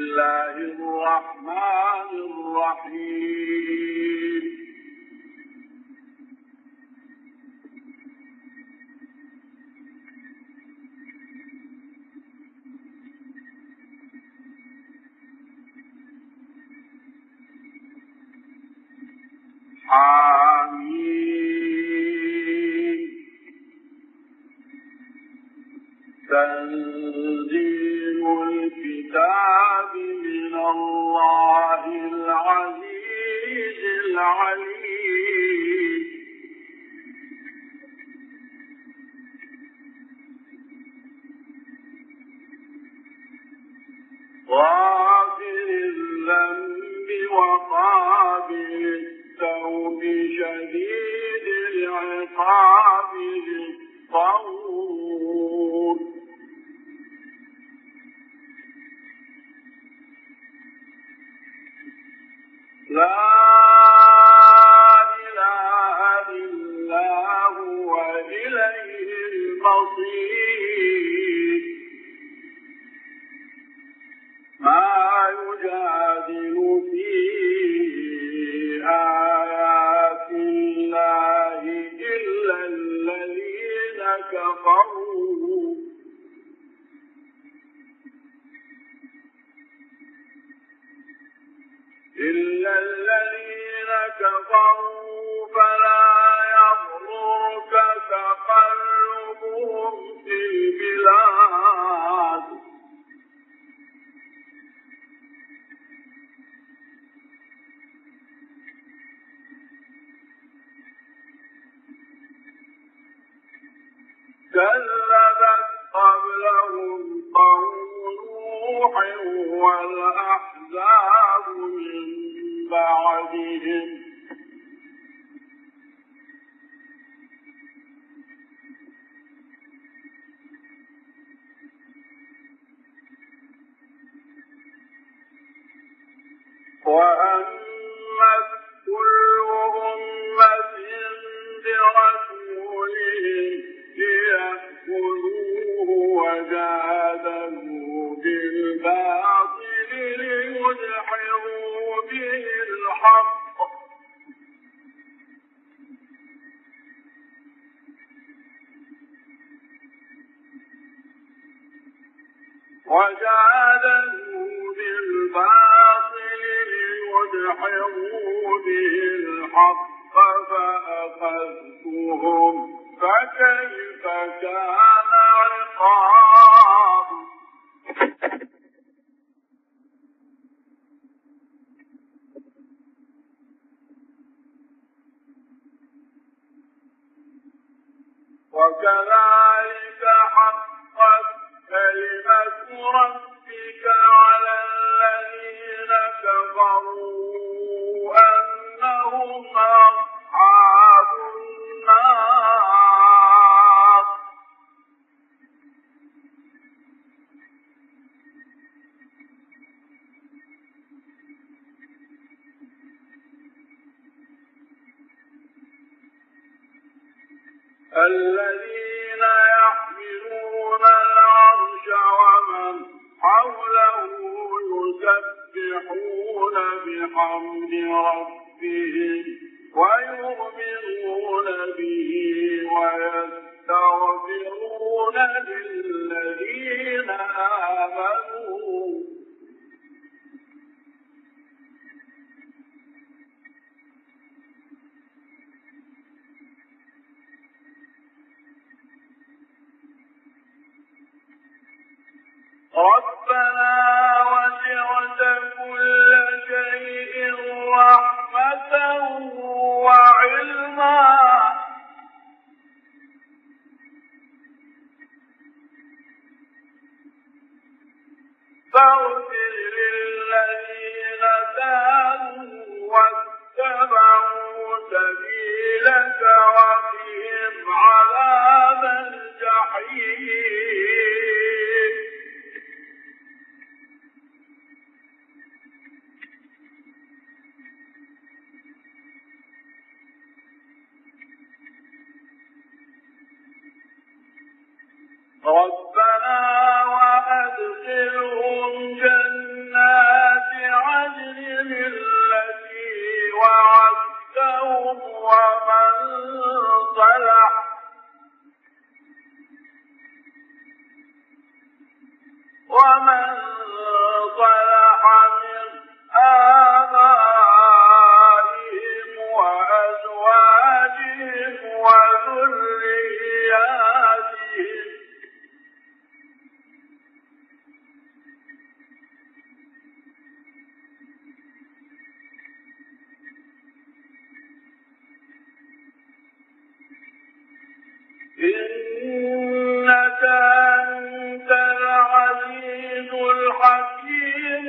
الله الرحمن الرحيم حميم تنزيل الكتاب من الله العزيز العليم غافر الذنب وقابل التوب شديد العقاب ذي الطول لا إله إلا هو إليه المصير ما يجادل في آيات الله إلا الذين كفروا فلا يغرك تقلبهم في البلاد كذبت قبلهم قوم نوح والأحزاب من بعدهم وأمت كل أمة برسولهم ليأكلوه وجادلوا بالباطل ليدحضوا به الحق فأخذتهم فكيف كان عقاب وكذلك حقت كلمة ربك على الذين كفروا أنهم أصحاب النار الذين يحملون العرش ومن حوله يسبحون بحمد ربهم ويؤمنون به ويستغفرون للذين آمنوا ربنا وسعت كل شيء رحمة وعلما فاغفر للذين تابوا واتبعوا سبيلك وقهم عذاب الجحيم ربنا وأدخلهم جنات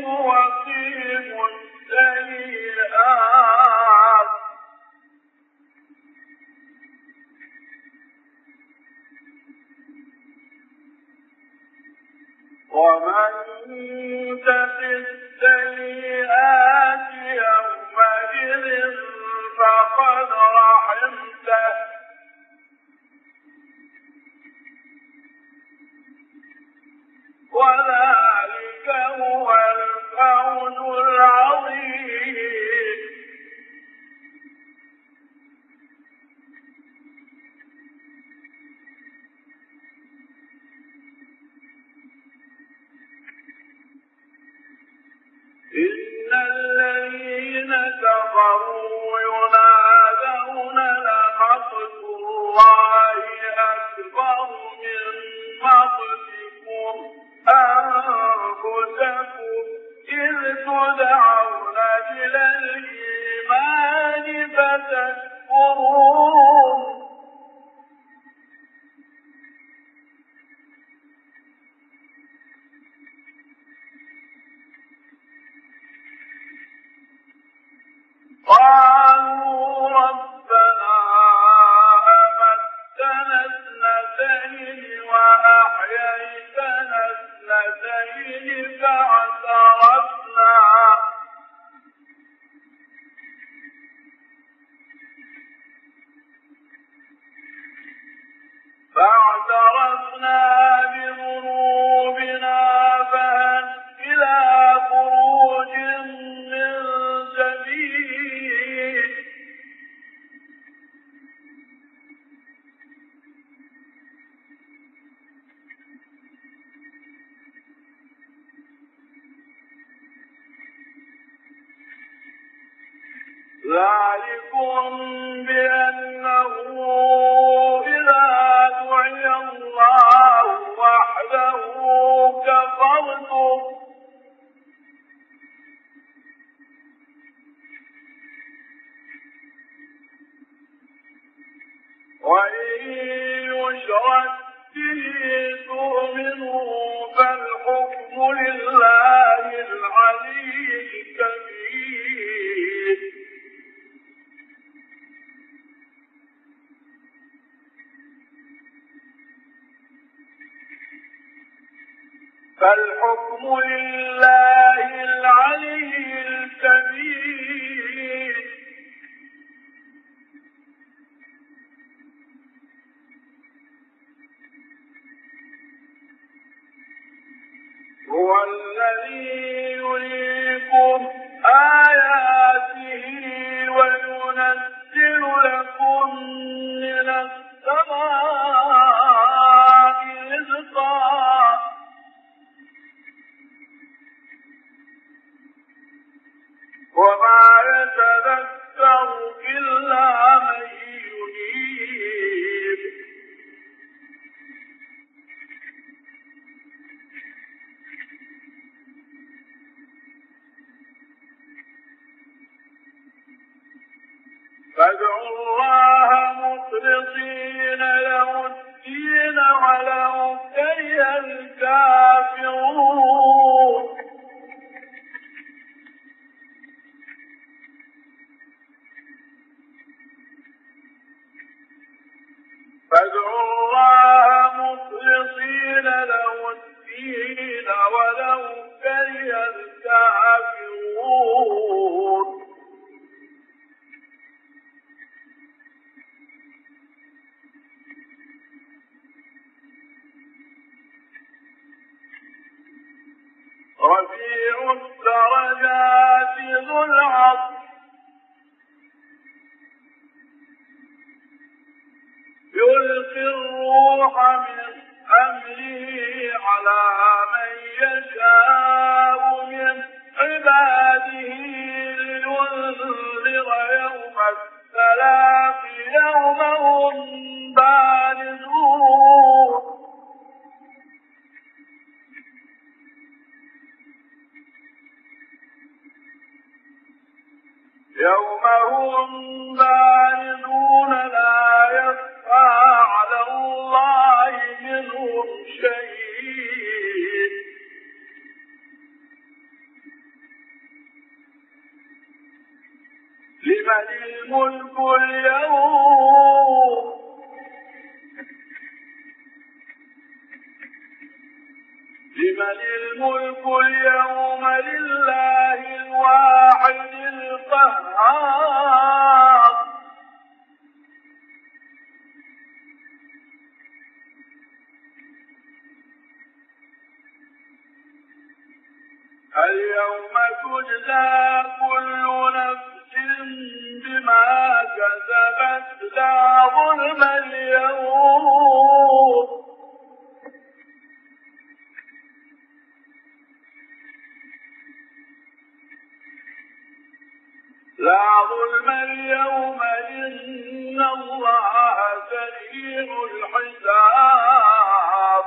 وقيموا السيئات ومن تق السيئات يومئذ فقد رحمته وذلك هو الفوز العظيم. إن الذين كفروا ينادون لمقت الله أكبر من مقتكم أنفسكم إذ تدعون إلى الإيمان فتكفرون. قالوا ربنا أمتنا اثنتين وأحييتنا اثنتين فاعترفنا بذنوبنا فهل إلى خروج من سبيل. ذلكم بأنه إذا دعي الله وحده كفرتم وإن يشرك به تؤمنوا فالحكم لله العلي الكبير. فالحكم لله العلي الكبير. هو الذي يريكم آياته وينزل لكم من السماء رزقا وما يتذكر إلا من ينيب. فادعوا الله مخلصين له الدين ولو كره الكافرون. فادعوا الله مخلصين له الدين ولو كره الكافرون. رفيع الدرجات ذو العرش يلقي الروح من أمره على من يشاء من عباده لينذر يوم التلاق يوم هم بارزون. يوم هم بارزون لا يخفى على الله منهم شيء لمن الملك اليوم لله الواحد القهار اليوم تجزى كل نفس بما كسبت لا ظلم اليوم إن الله سريع الحساب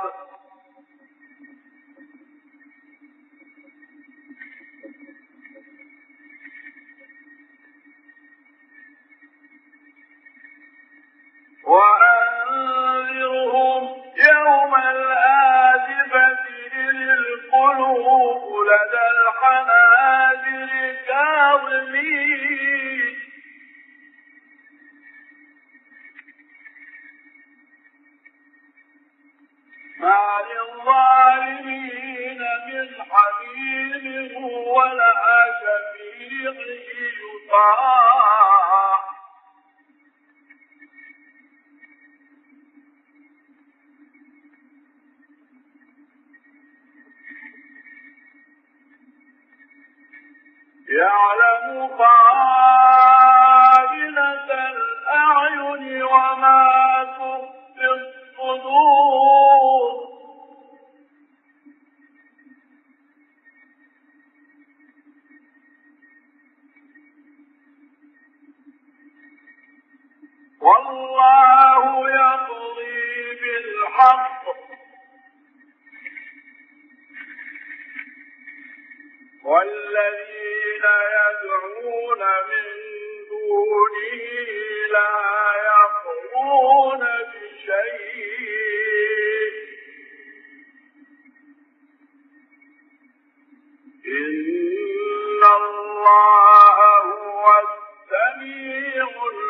وأنذرهم يوم الآزفة إذ القلوب لدى الحناجر كاظمين ما للظالمين من حميم ولا شفيع يطاع يعلم خائنة الأعين وما تخفي الصدور والله يقضي بالحق والذين يدعون من دونه لا يقضون بشيء إن الله هو السميع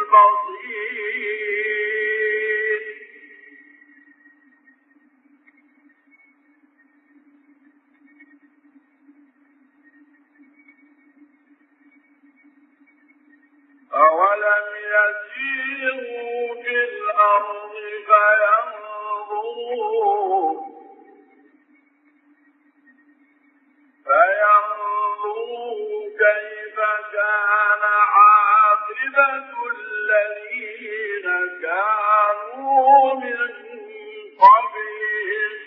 البصير أولم يسيروا في الأرض فينظروا كيف كان عاقبة الذين كانوا من قبلهم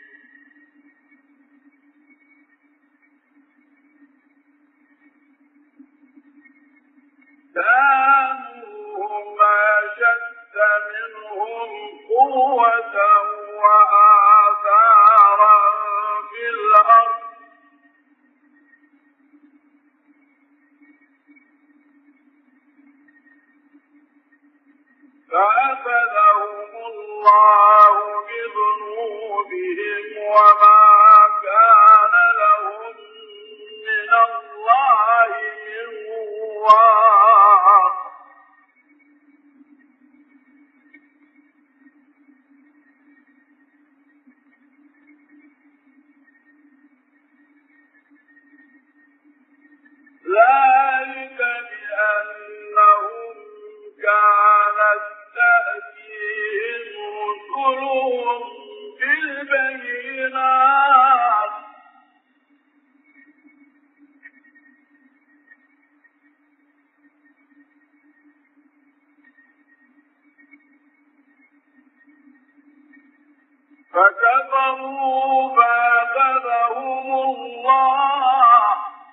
كانوا هم أشد منهم قوة وآثارا في الأرض فأخذهم الله بذنوبهم وما كان لهم من الله من واق ذلك بأنهم كانت تأتيهم رسلهم بالبينات فكفروا فأخذهم الله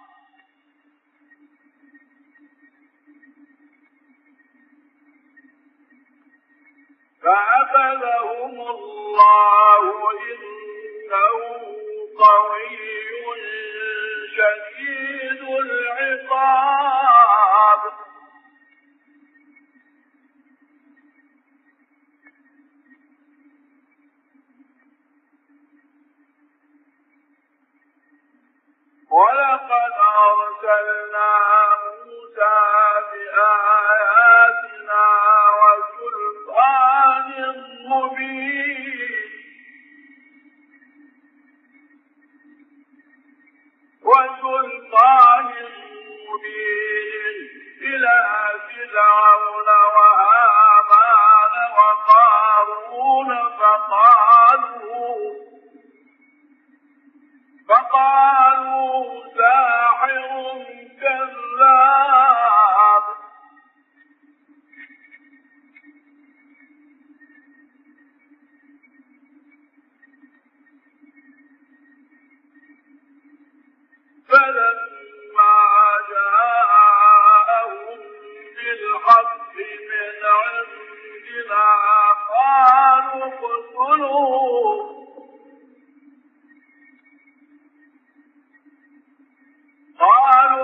إنه قوي شديد العقاب ولقد أرسلنا موسى بآياتنا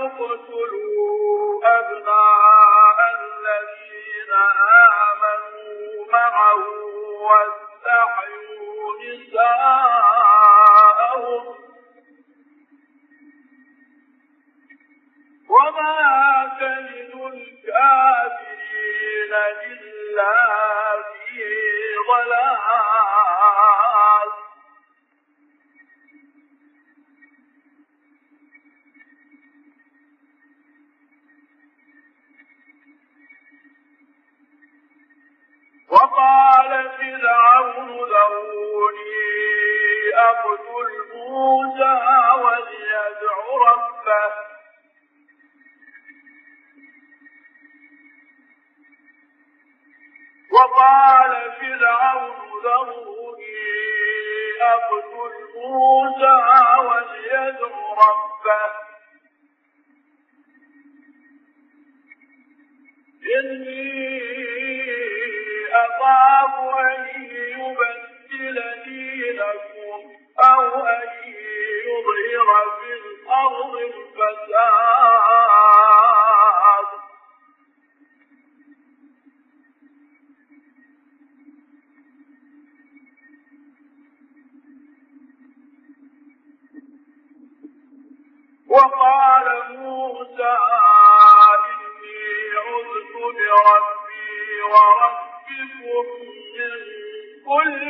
اقتلوا أبناء الذين آمنوا معه واستحيوا نساءهم وما كيد الكافرين إلا في ضلال. وقال فرعون ذروني أقتل موسى وليدع ربه وقال فرعون ذروني أقتل موسى وليدع ربه إني أخاف أن يبدل دينكم أو أن يظهر في الأرض الفساد. وقال موسى إني عذت بربي وربكم من كل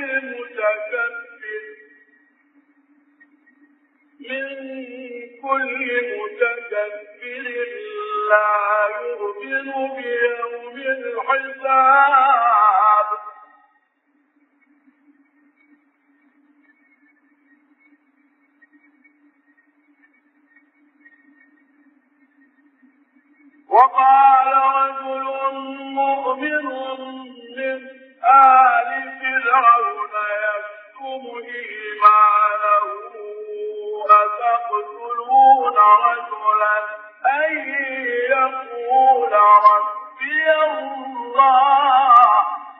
متكبر لا يؤمن بيوم الحساب. وقال رجل مؤمن من آل فرعون يكتم إيمانه أتقتلون رجلا أن يقول ربي الله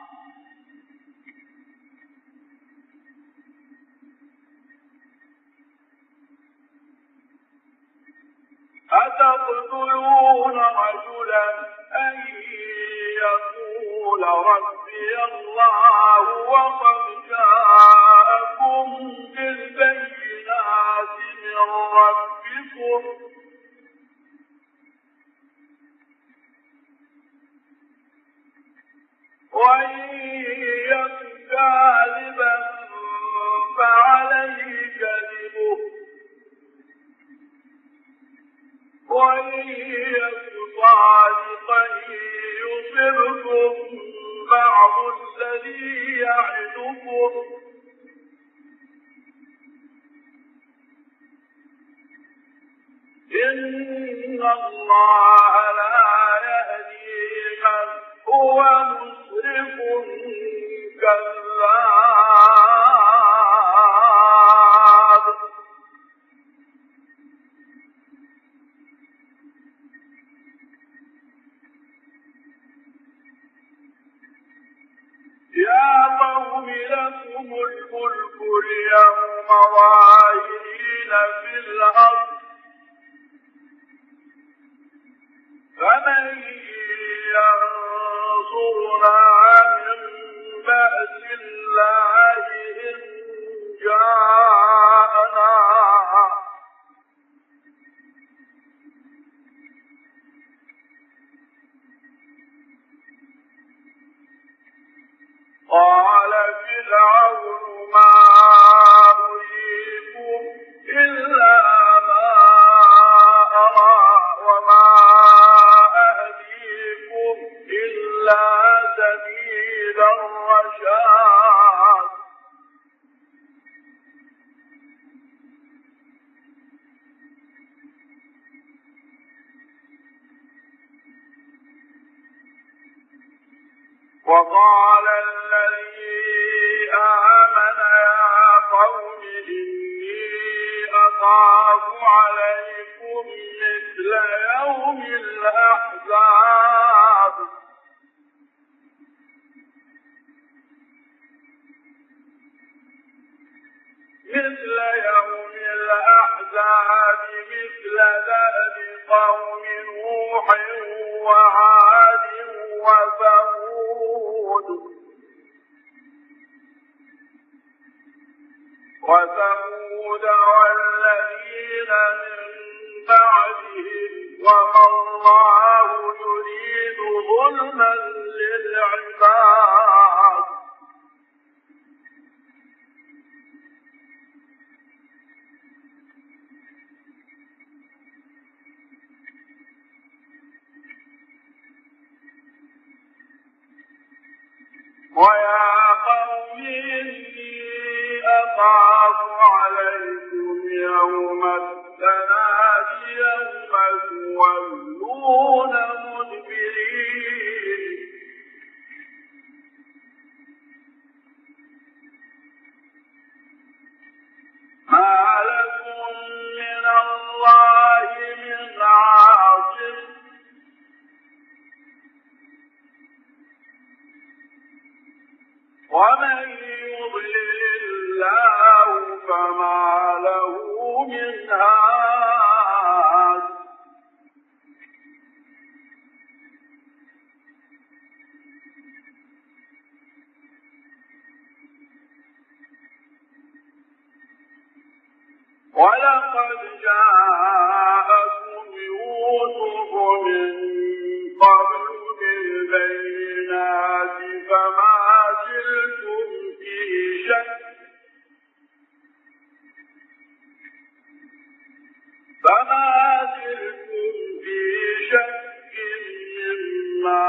أتقتلون رجلا أن يقول ربي الله وقد جاءكم بالبينات من ربكم وإن يك كاذبا فعليه كذبه وإن يك صادقا يصبكم بعض الذي يعدكم إن الله لا يهدي من هو مسرف كذاب. يا قوم لكم الملك اليوم ظاهرين في الأرض فمن ينصرنا من بأس الله إن جاءنا قال فرعون ما أريكم إلا ما أرى وما أهديكم إلا سبيل الرشاد. وقال الذي آمن يا قوم إني أخاف عليكم مثل يوم الأحزاب مثل دأب قوم نوح وعاد وثمود والذين من بعدهم وما الله يريد ظلما للعباد ويا قوم إني أخاف عليكم يوم التناد يوم تولون مدبرين ما لكم من الله من عاصم ومن يضلل الله فما له من هاد ولقد جاءكم يوسف من قبل بالبينات فما زلتم في شك مما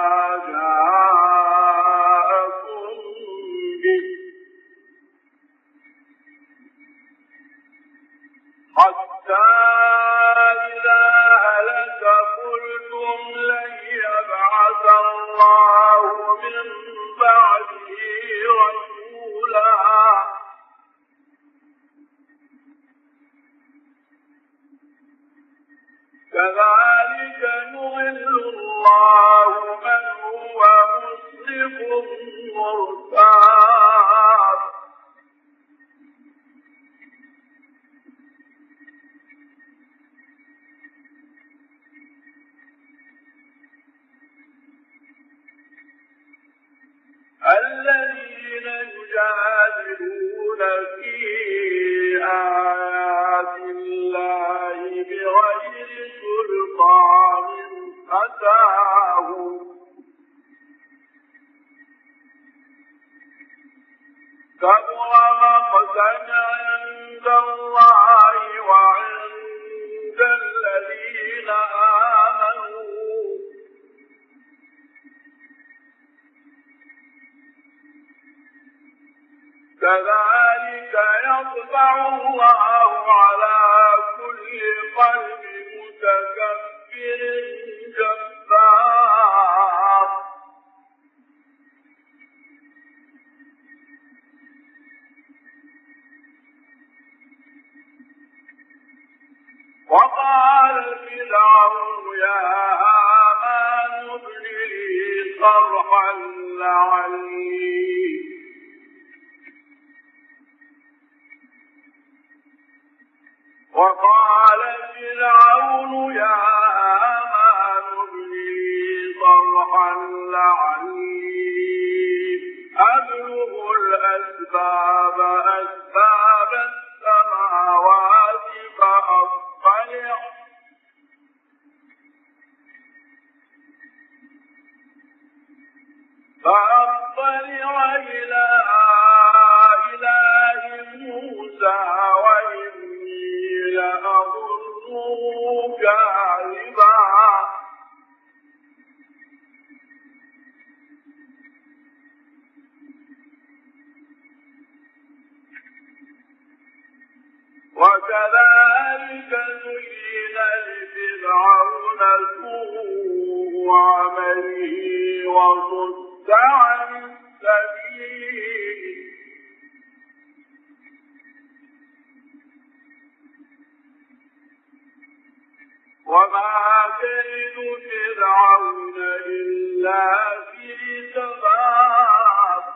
جاءكم به حتى إذا هلك قلتم لن يبعث الله من بعده رسولا كذلك يضل الله من هو مسرف مرتاب الذين يجادلون في آيات الله بغير سلطان أتاهم كبر مقتا عند الله وعند الذين آمنوا كذلك يطبع الله على كل قلب متكبر جبار وقال فرعون يا هامان ابن لي صرحا لعلي وقال فرعون يا هامان ابن لي صرحا لعلي أبلغ الأسباب أسباب السماوات فأطلع إلى إله موسى وإني لأظنه كاذبا وكذلك زين لفرعون سوء عمله وصد عن السبيل وما كيد فرعون إلا في تباب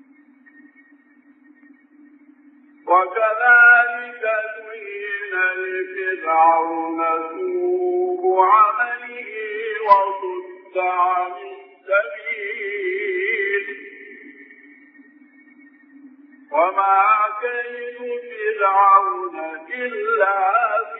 وكذلك زين لفرعون سوء عمله وصد عن السبيل وما كيد فرعون إلا